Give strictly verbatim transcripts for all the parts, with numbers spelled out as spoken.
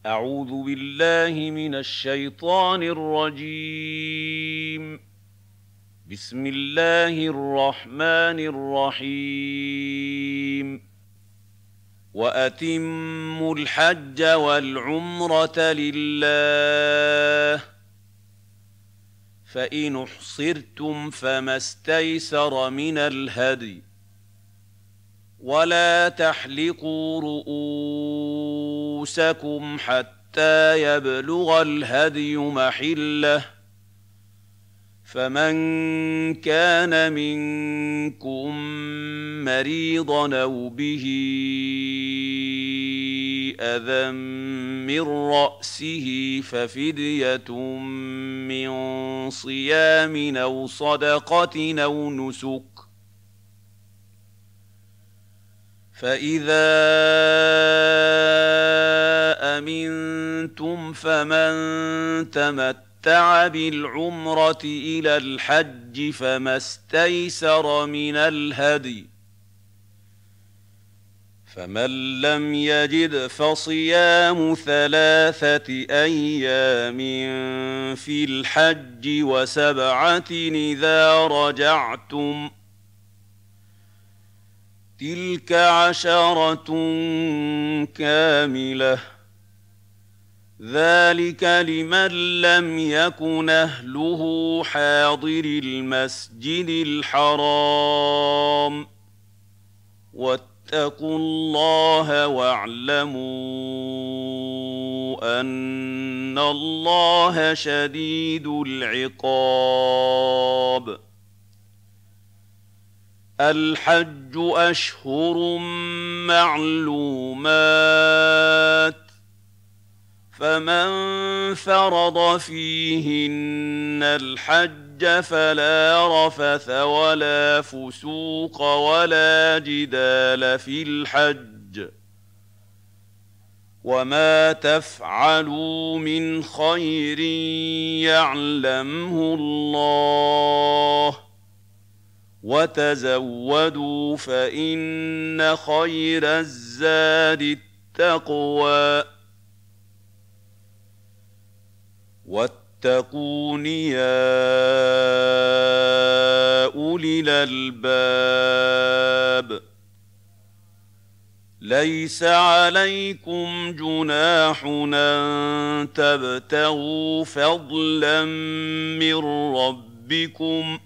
أعوذ بالله من الشيطان الرجيم. بسم الله الرحمن الرحيم. وأتموا الحج والعمرة لله، فإن احصرتم فما استيسر من الهدي، ولا تحلقوا رؤوسكم حتى يبلغ الهدي محله، فمن كان منكم مريضا أو به أذى من رأسه ففدية من صيام أو صدقة أو نسك، فإذا أمنتم فمن تمتع بالعمرة إلى الحج فما استيسر من الهدي، فمن لم يجد فصيام ثلاثة أيام في الحج وسبعة إذا رجعتم، تلك عشرة كاملة، ذلك لمن لم يكن أهله حاضر المسجد الحرام. واتقوا الله واعلموا أن الله شديد العقاب. الحج أشهر معلومات، فمن فرض فيهن الحج فلا رفث ولا فسوق ولا جدال في الحج، وما تفعلوا من خير يعلمه الله، وتزودوا فإن خير الزاد التقوى، واتقون يا أولي الألباب. ليس عليكم جناح أن تبتغوا فضلا من ربكم،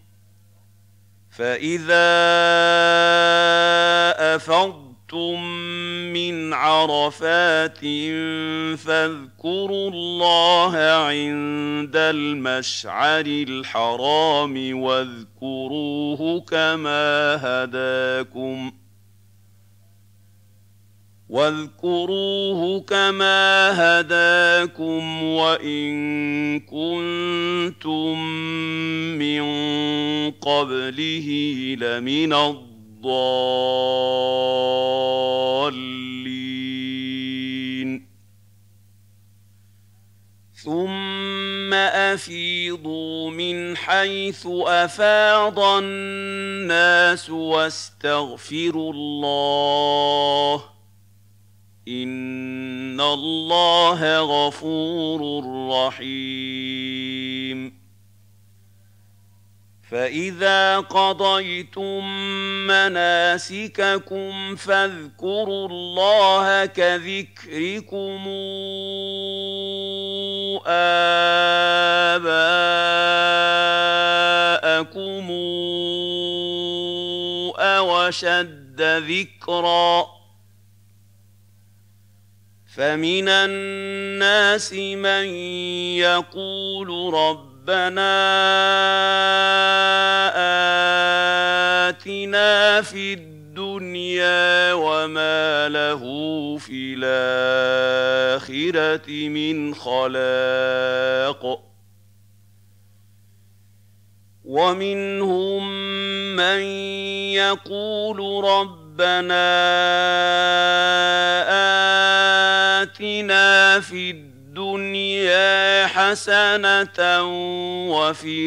فإذا أفضتم من عرفات فاذكروا الله عند المشعر الحرام واذكروه كما هداكم واذكروه كما هداكم وإن كنتم من قبله لمن الضالين. ثم أفيضوا من حيث أفاض الناس واستغفروا الله، إن الله غفور رحيم. فإذا قضيتم مناسككم فاذكروا الله كذكركم آباءكم أو أشد ذكرًا، فمن الناس من يقول ربنا آتنا في الدنيا وما له في الآخرة من خلاق، ومنهم من يقول ربنا آتنا في الدنيا حسنة وفي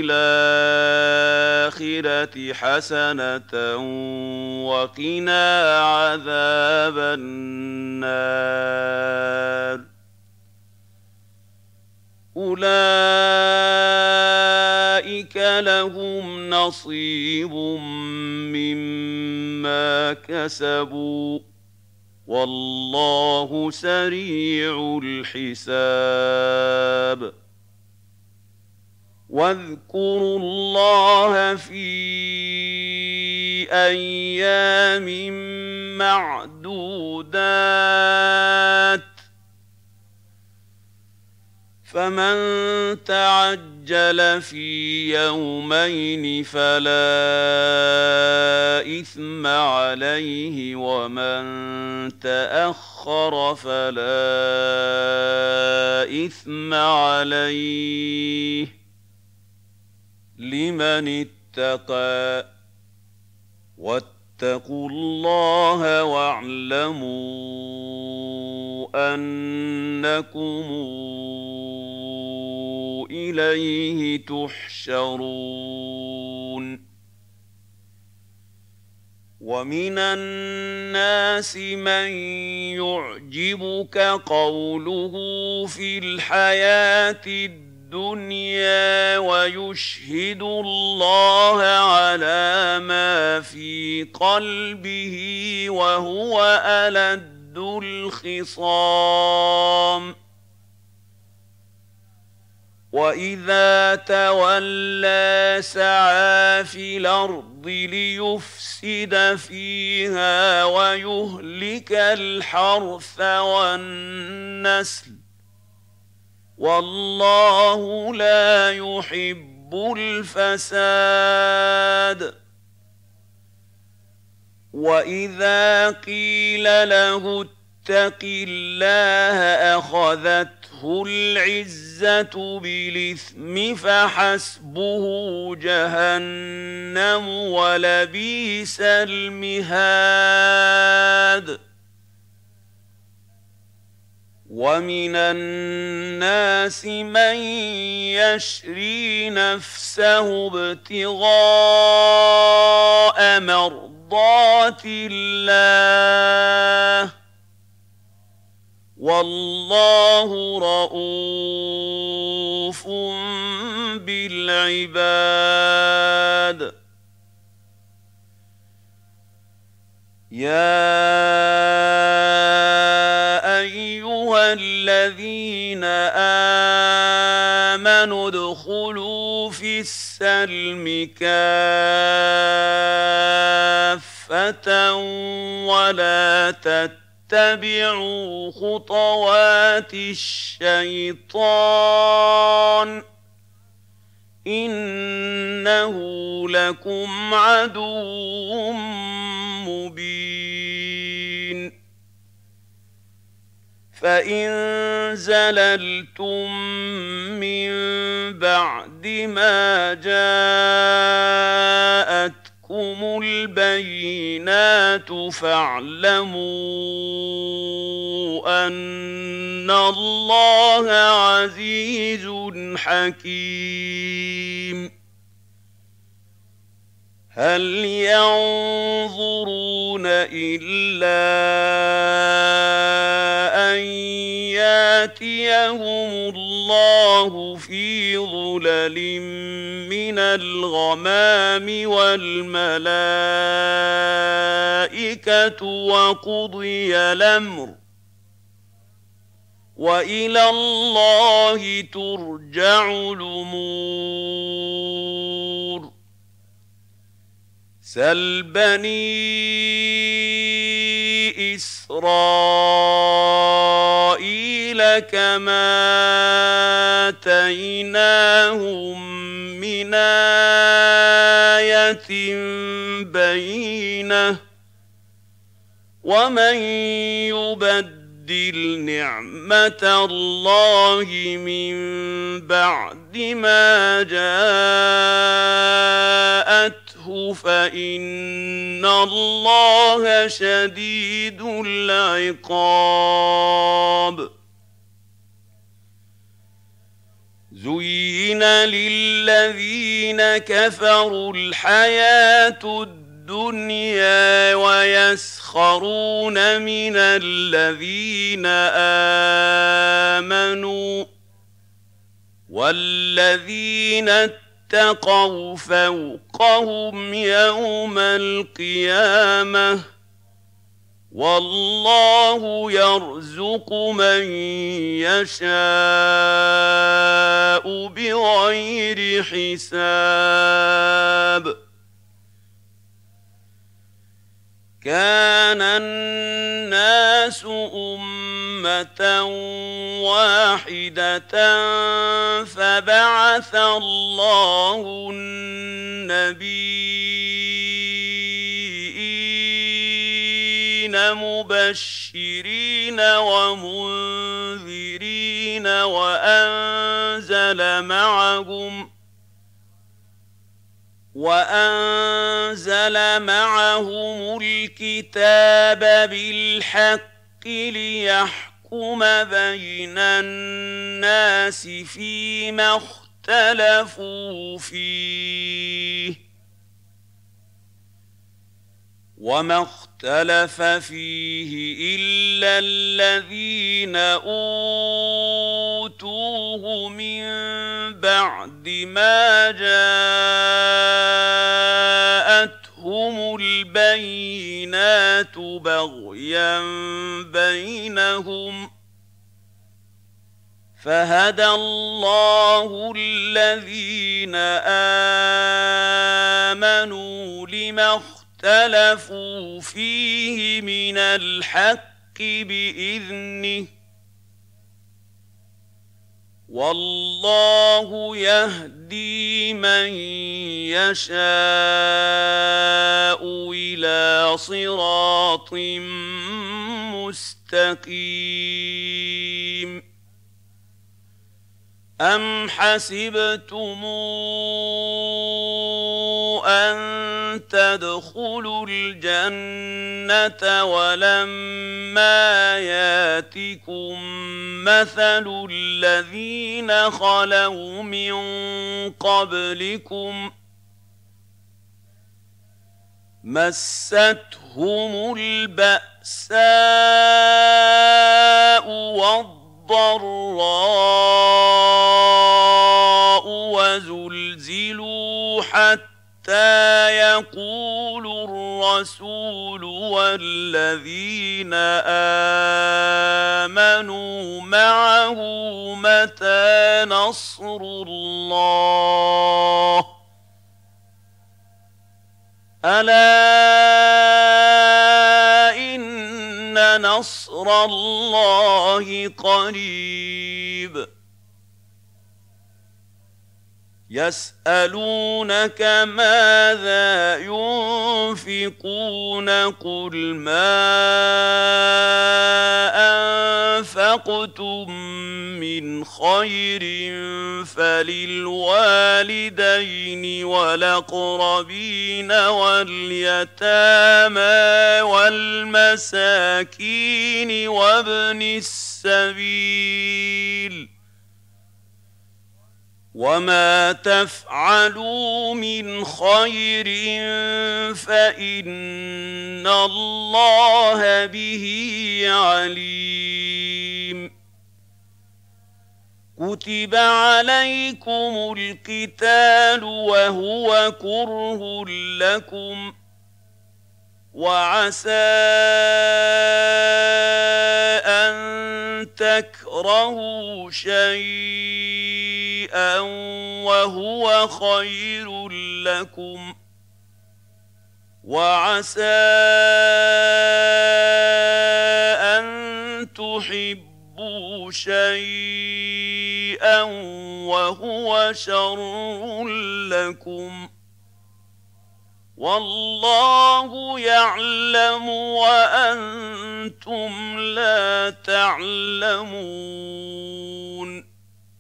الآخرة حسنة وقنا عذاب النار. أولئك لهم نصيب مما كسبوا والله سريع الحساب واذكروا الله في أيام معدودات فمن تعجل في يومين فلا إثم عليه ومن تأخر فلا إثم عليه لمن اتقى واتقوا الله واعلموا أنكم إليه تحشرون ومن الناس من يعجبك قوله في الحياة الدنيا ويشهد الله على ما في قلبه وهو ألد الخصام وإذا تولى سعى في الأرض ليفسد فيها ويهلك الحرث والنسل والله لا يحب الفساد وإذا قيل له اتق الله أخذته العزة بالإثم فحسبه جهنم ولبئس المهاد ومن الناس من يشري نفسه ابتغاء مرضات الله والله رءوف بالعباد يا أيها الذين آمنوا ادخلوا في السلم كافة ولا تتبعوا خطوات الشيطان إنه لكم عدو مبين فإن زللتم من بعد ما جاءتكم البينات فاعلموا أن الله عزيز حكيم هل ينظرون إلا أن يأتيهم الله في ظلل من الغمام والملائكة وقضي الأمر وإلى الله ترجع الأمور سل بني إسرائيل كما آتيناهم من آية بينة ومن يبدل نعمة الله من بعد ما جاءته فإن الله شديد العقاب زين للذين كفروا الحياة الدنيا ويسخرون من الذين آمنوا والذين اتقوا فوقهم يوم القيامة والله يرزق من يشاء بغير حساب كان الناس أمة واحدة فبعث الله النبيين مبشرين ومنذرين وأنزل معهم وأنزل معهم الكتاب بالحق ليحكم بين الناس فيما اختلفوا فيه وما اختلف فيه إلا الذين أوتوه من بعد ما جاءتهم البينات بغيا بينهم فهدى الله الذين آمنوا لما اختلفوا فيه من الحق بإذنه والله يهدي من يشاء إلى صراط مستقيم أم حسبتم أن تدخلوا الجنة ولما ياتكم مثل الذين خلوا من قبلكم مستهم البأساء والضراء وزلزلوا حتى يقول الرسول والذين آمنوا معه متى نصر الله ألا إن نصر الله قريب يسألونك ماذا ينفقون قل ما أنفقتم من خير فللوالدين والأقربين واليتامى والمساكين وابن السبيل وما تفعلوا من خير فإن الله به عليم كتب عليكم القتال وهو كره لكم وعسى أن تكرهوا شيئا وهو خير لكم وعسى أن تحبوا شيئا وهو شر لكم والله يعلم وأنتم لا تعلمون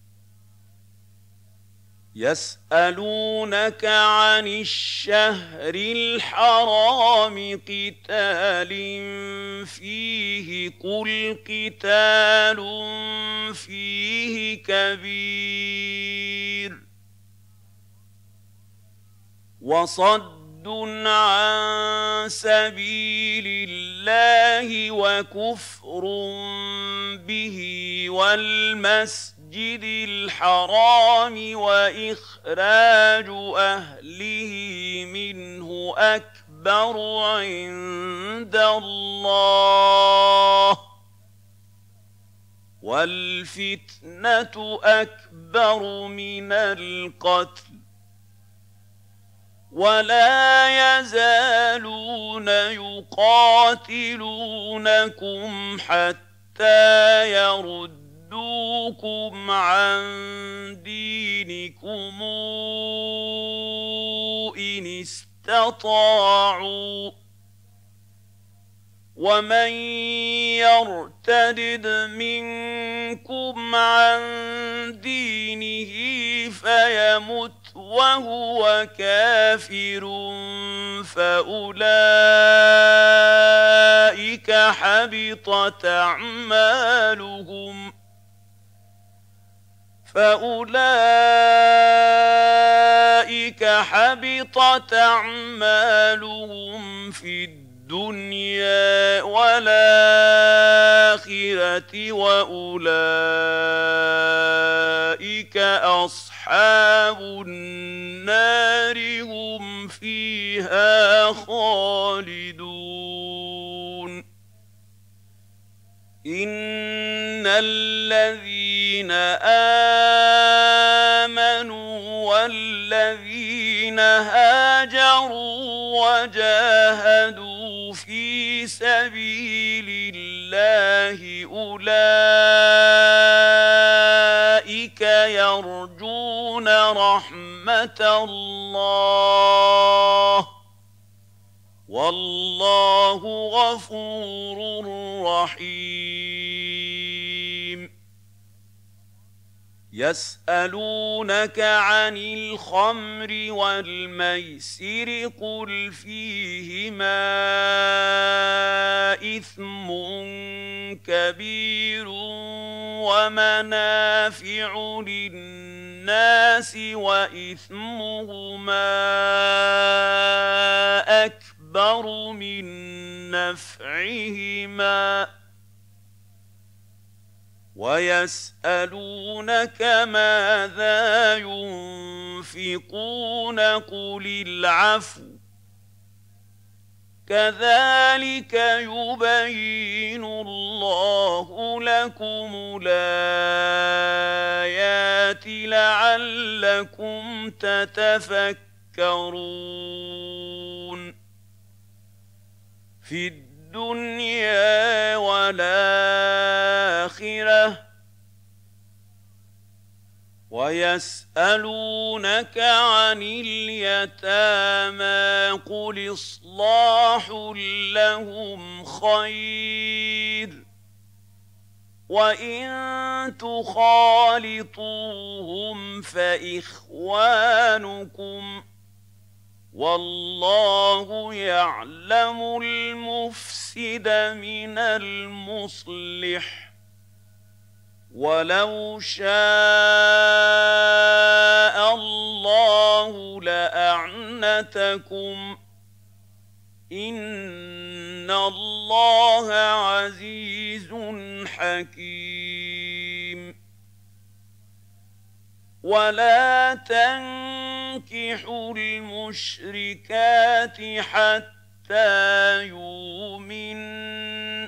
يسألونك عن الشهر الحرام قتال فيه قل قتال فيه كبير وصد عن سبيل الله وكفر به والمسجد المسجد الحرام وإخراج أهله منه أكبر عند الله والفتنة أكبر من القتل ولا يزالون يقاتلونكم حتى يردوكم عن دينكم إن استطاعوا ومن يرتد منكم عن دينه فيمت وهو كافر فأولئك حبطت أعمالهم فأولئك حبطت أعمالهم في الدنيا والآخرة وأولئك أصحاب النار هم فيها خالدون إن الذين آمنوا والذين هاجروا وجاهدوا في سبيل الله أولئك يرجون رحمة الله والله غفور رحيم يسألونك عن الخمر والميسر قل فيهما إثم كبير ومنافع للناس وإثمهما أكبر من نفعهما ويسألونك ماذا ينفقون قل العفو كذلك يبين الله لكم الآيات لعلكم تتفكرون في الدنيا والآخرة ويسألونك عن اليتامى قل إصلاح لهم خير وإن تخالطوهم فإخوانكم والله يعلم المفسد من المصلح ولو شاء الله لأعنتكم إن الله عزيز حكيم ولا تنكحوا المشركات حتى يؤمنن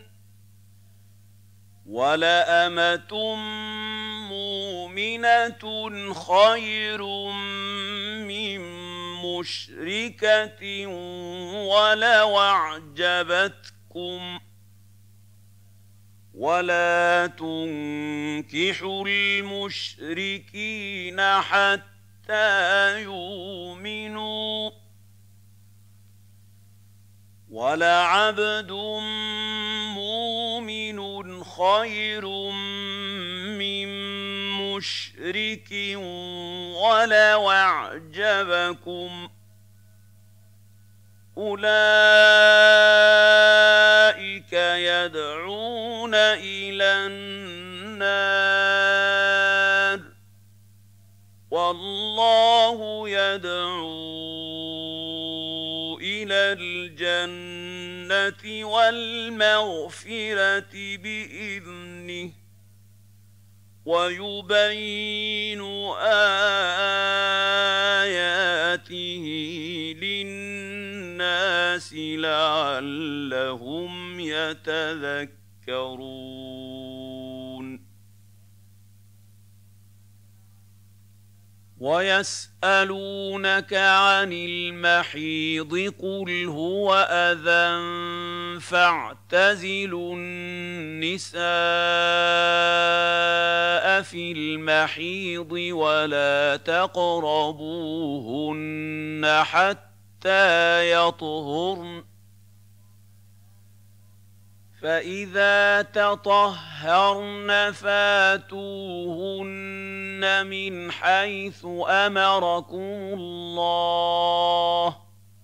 ولأمة مؤمنة خير من مشركة ولو أعجبتكم ولا تنكحوا المشركين حتى يؤمنوا ولعبد مؤمن خير من مشرك ولو أعجبكم أولئك يدعون إلى النار والله يدعو إلى الجنة والمغفرة بإذنه ويبين آياته للناس لعلهم يتذكرون ويسألونك عن المحيض قل هو أذى فاعتزلوا النساء في المحيض ولا تقربوهن حتى يطهرن فإذا تطهرن فاتوهن من حيث أمركم الله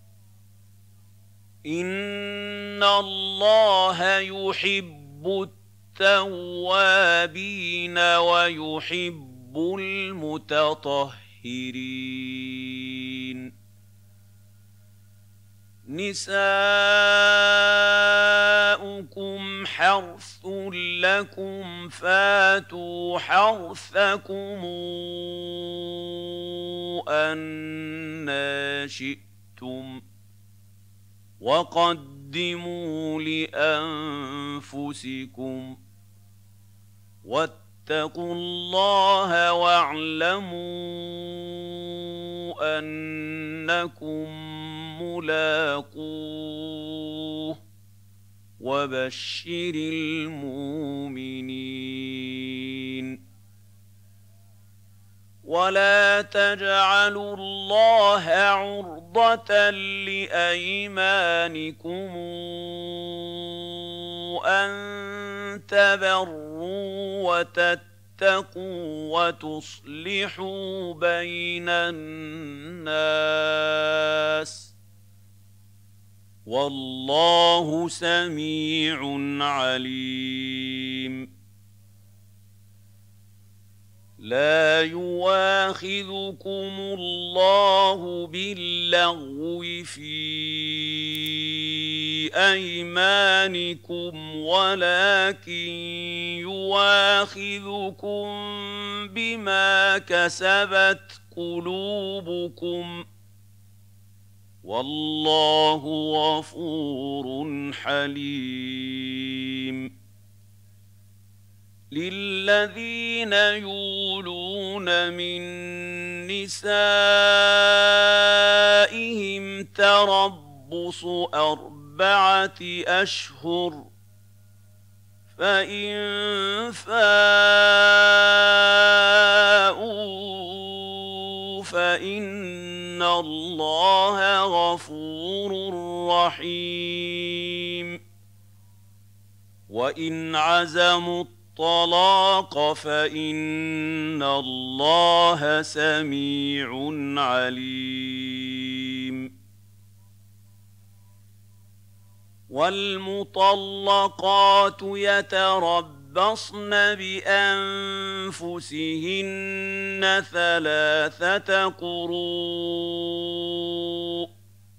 إن الله يحب التوابين ويحب المتطهرين نساؤكم حرث لكم فاتوا حرثكم أنى شئتم وقدموا لأنفسكم واتقوا الله واعلموا أنكم ملاقوه وبشر المؤمنين ولا تجعلوا الله عرضة لأيمانكم أن تبروا وتتقوا وتصلحوا بين الناس والله سميع عليم لا يواخذكم الله باللغو في أيمانكم ولكن يواخذكم بما كسبت قلوبكم والله غفور حليم للذين يولون من نسائهم تربص أربعة أشهر فإن فاءوا فإن الله غفور رحيم وإن عزموا الطلاق فإن الله سميع عليم والمطلقات يتربصن بأنفسهن ثلاثة قروء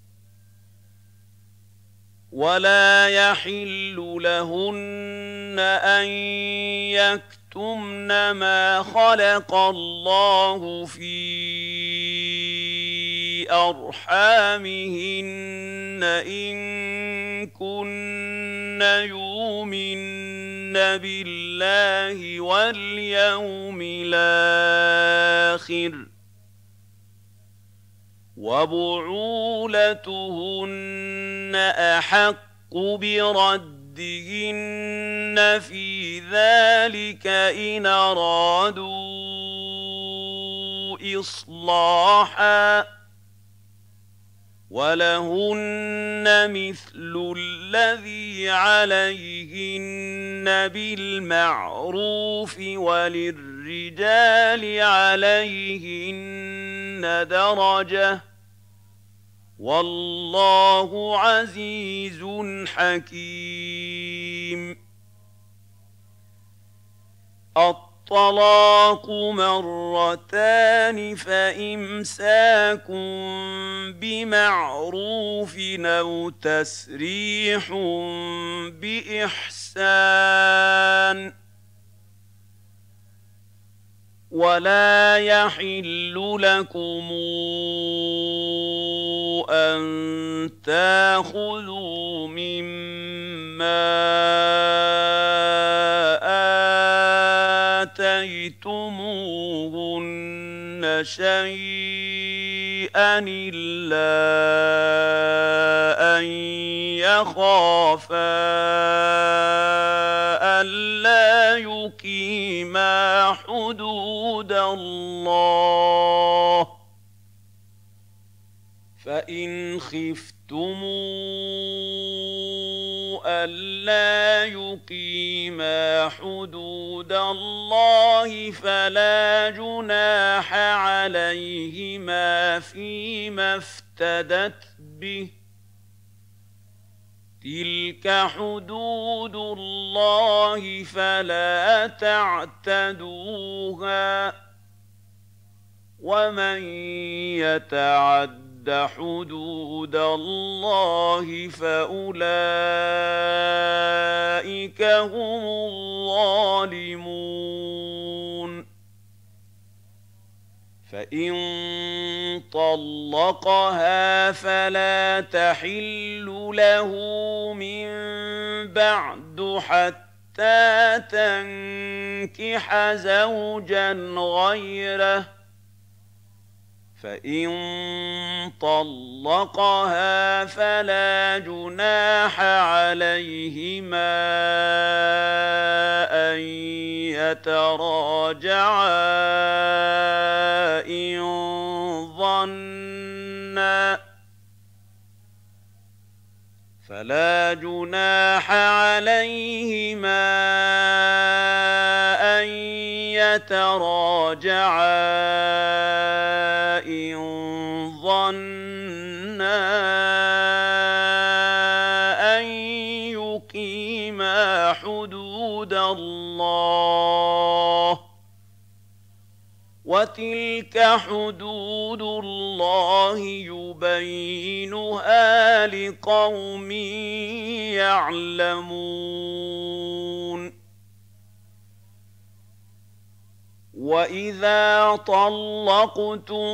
ولا يحل لهن أن يكتمن ما خلق الله في أرحامهن إن كن يؤمن بالله واليوم الآخر وبعولتهن أحق بردهن في ذلك إن أرادوا إصلاحا ولهن مثل الذي عليهن بالمعروف وللرجال عليهن درجة والله عزيز حكيم الطلاق مرتان فإمساك بمعروف أو تسريح بإحسان ولا يحل لكم أن تأخذوا مما آتيتموهن شيئا إلا أن يخافا ألا يقيما حدود الله فإن خفتم ألا يقيما حدود الله فلا جناح عليهما فيما افتدت به تلك حدود الله فلا تعتدوها ومن يتعد حدود الله فأولئك هم الظالمون فإن طلقها فلا تحل له من بعد حتى تنكح زوجا غيره فإن طلقها فلا جناح عليهما أن يتراجعا إن ظنا فلا جناح عليهما أن يتراجعا إن ظنا أن يقيما حدود الله وتلك حدود الله يبينها لقوم يعلمون وإذا طلقتم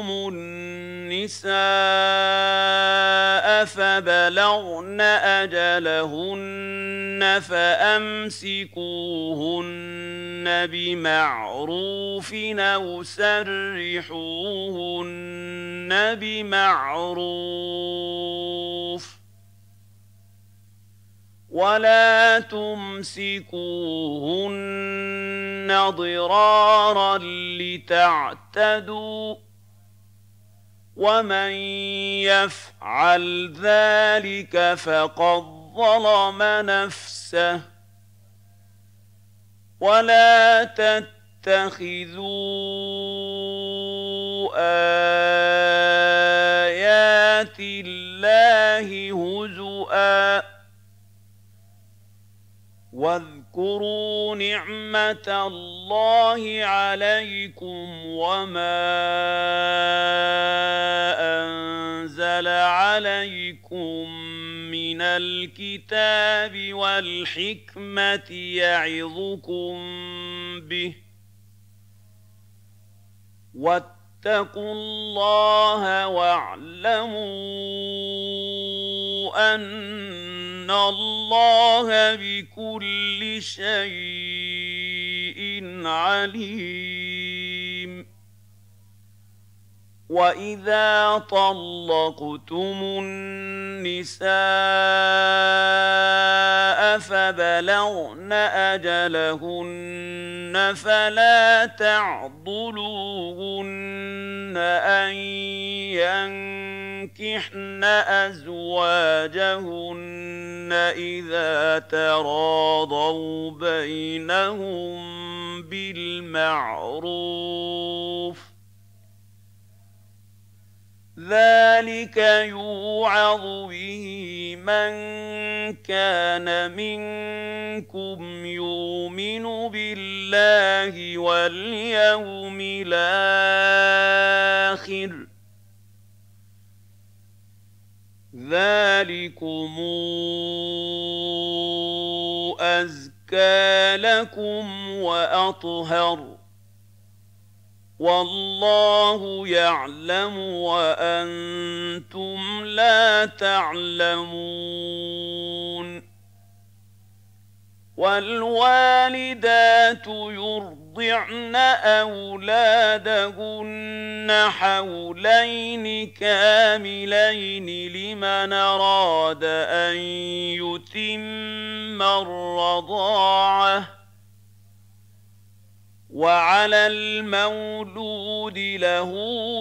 النساء فبلغن أجلهن فأمسكوهن بمعروف أو سرحوهن بمعروف ولا تمسكوهن ضرارا لتعتدوا ومن يفعل ذلك فقد ظلم نفسه ولا تتخذوا آيات الله هزؤا واذكروا نعمة الله عليكم وما أنزل عليكم من الكتاب والحكمة يعظكم به واتقوا الله واعلموا أن الله بكل شيء عليم وإذا طلقتم النساء فبلغن أجلهن فلا تعضلوهن أن ينكحن أزواجهن إذا تراضوا بينهم بالمعروف ذلك يوعظ به من كان منكم يؤمن بالله واليوم الآخر ذلكم أزكى لكم وأطهر والله يعلم وأنتم لا تعلمون. والوالدات يرضعن أولادهن حولين كاملين لمن أراد أن يتم الرضاعة، وعلى المولود له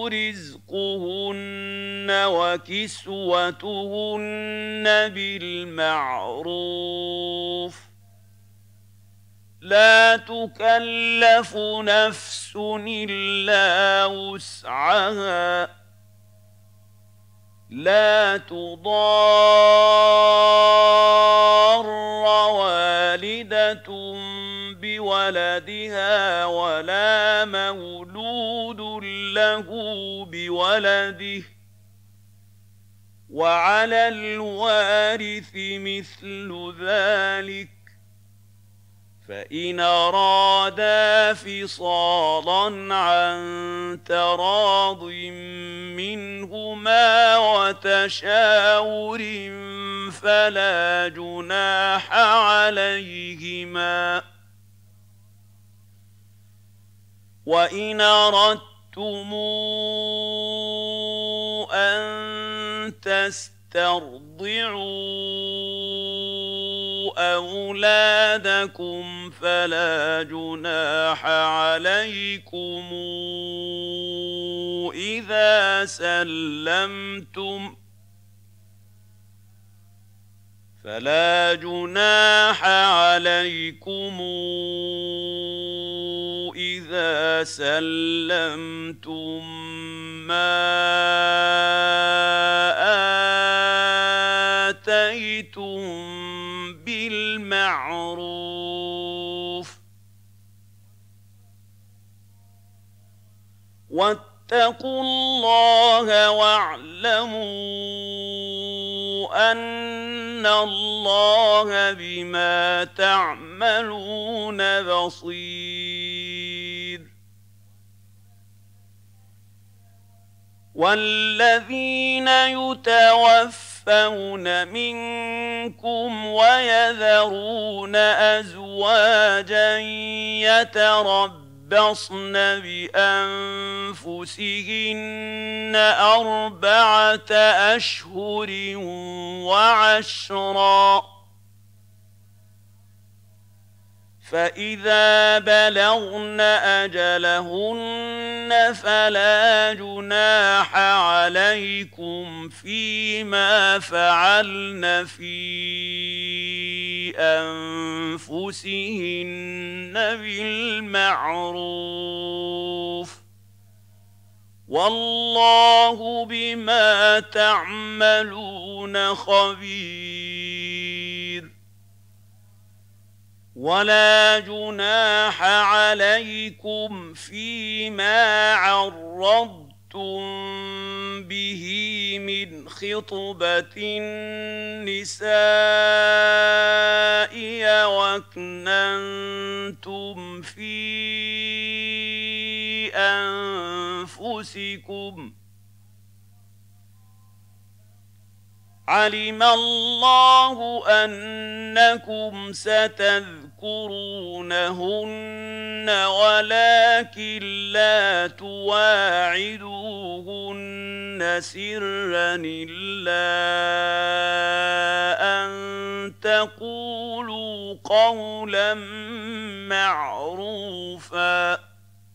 رزقهن وكسوتهن بالمعروف، لا تكلف نفس إلا وسعها، لا تضار والدة بولدها ولا مولود له بولده، وعلى الوارث مثل ذلك، فإن أرادا فصالا عن تراض منهما وتشاور فلا جناح عليهما. وإن أردتم أن تسترضعوا أولادكم فلا جناح عليكم إذا سلمتم فلا جناح عليكم إذا سلمتم ما آتيتم بالمعروف. واتقوا الله واعلموا أن الله بما تعملون بصير. والذين يتوفون منكم ويذرون أزواجا يتربصن بأنفسهن أربعة أشهر وعشرا، فإذا بلغن أجلهن فلا جناح عليكم فيما فعلن في أنفسهن بالمعروف، والله بما تعملون خبير. ولا جناح عليكم فيما عرضتم به من خطبة النساء وأكننتم في أنفسكم، علم الله أنكم ستذكرونهن ولكن لا تواعدوهن سرا إلا أن تقولوا قولا معروفا،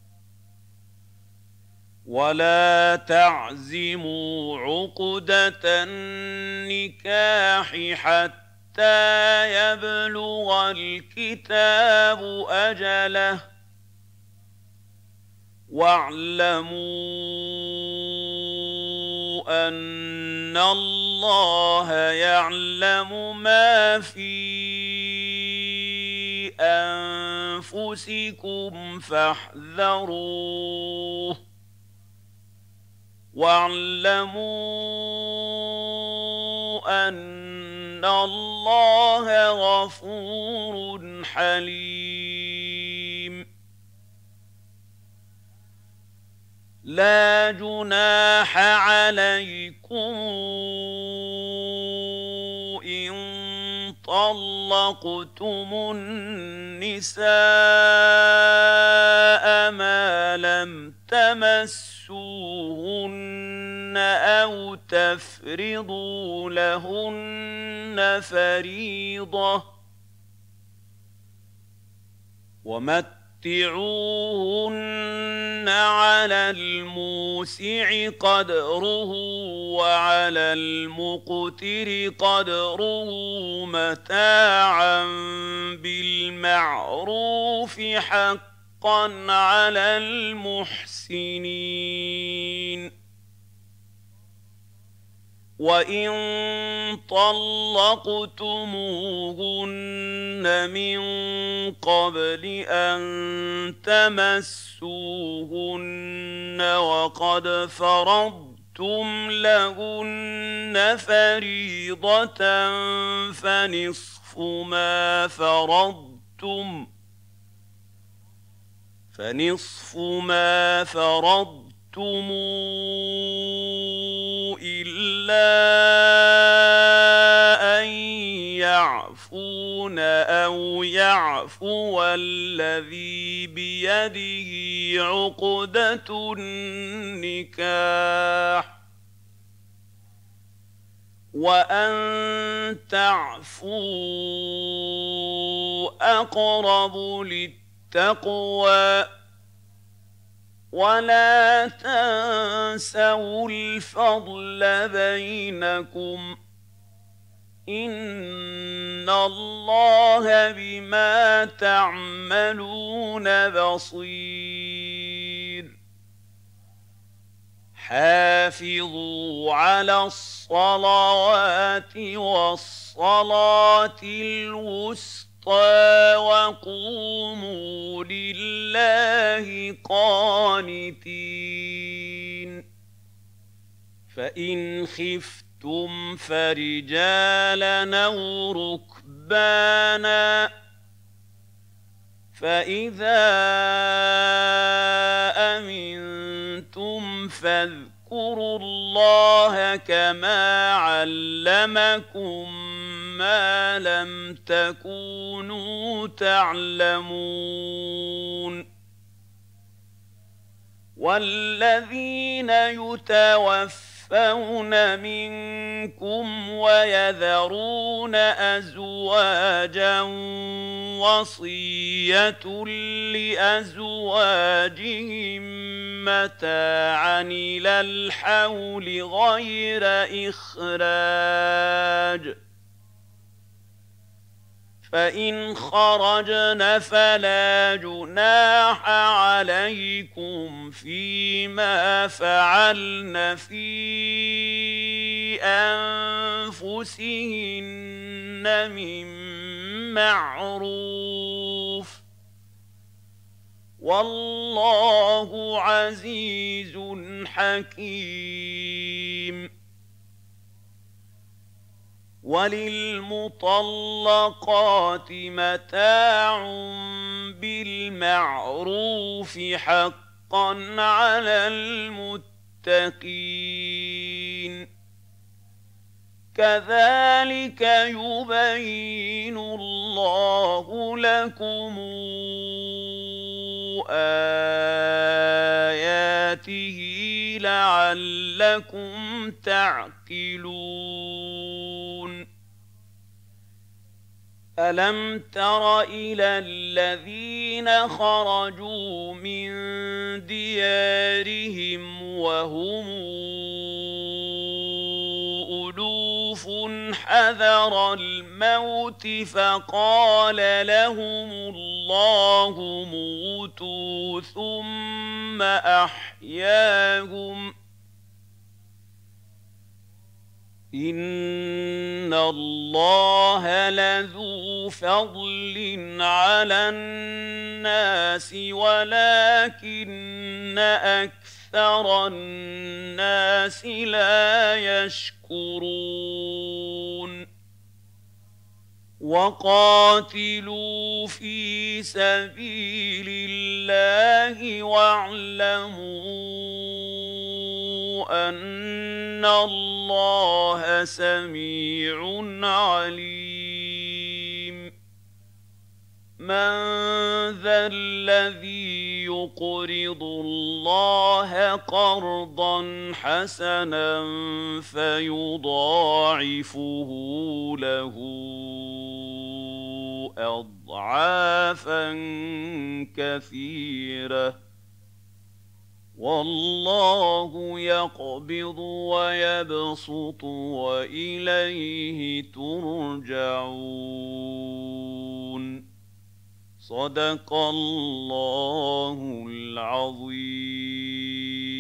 ولا تعزموا عقدة النكاح حتى يبلغ الكتاب أجله، واعلموا أن الله يعلم ما في أنفسكم فاحذروه، واعلموا أن الله غفور حليم. لا جناح عليكم إن طلقتم النساء ما لم تمسوهن أو تفرضوا لهن فريضة ومتعوهن على الموسع قدره وعلى المقتر قدره متاعا بالمعروف حقا على المحسنين. وإن طلقتموهن من قبل أن تمسوهن وقد فرضتم لهن فريضة فنصف ما فرضتم فنصف ما فرضتم إلا أن يعفون أو يعفو الذي بيده عقدة النكاح وأن تعفوا أقرب للتقوى ولا تنسوا الفضل بينكم إن الله بما تعملون بصير. حافظوا على الصلوات والصلاة الوسطى وقوموا لله قانتين. فإن خفتم فرجالا أو ركبانا فإذا أمنتم فاذكروا الله كما علمكم ما لم تكونوا تعلمون. والذين يتوفون منكم ويذرون أزواجا وصية لأزواجهم متاعا إلى الحول غير إخراج فإن خرجن فلا جناح عليكم فيما فعلن في أنفسهن من معروف والله عزيز حكيم. وللمطلقات متاع بالمعروف حقا على المتقين. كذلك يبين الله لكم آياته لعلكم تعقلون. ألم تر إلى الذين خرجوا من ديارهم وهم ألوف حذر الموت فقال لهم الله موتوا ثم أحياهم إن الله لذو فضل على الناس ولكن أكثر الناس لا يشكرون. وقاتلوا في سبيل الله واعلموا أن الله سميع عليم من ذا الذي يقرض الله قرضا حسنا فيضاعفه له أضعافا كثيرة والله يقبض ويبسط وإليه ترجعون صدق الله العظيم.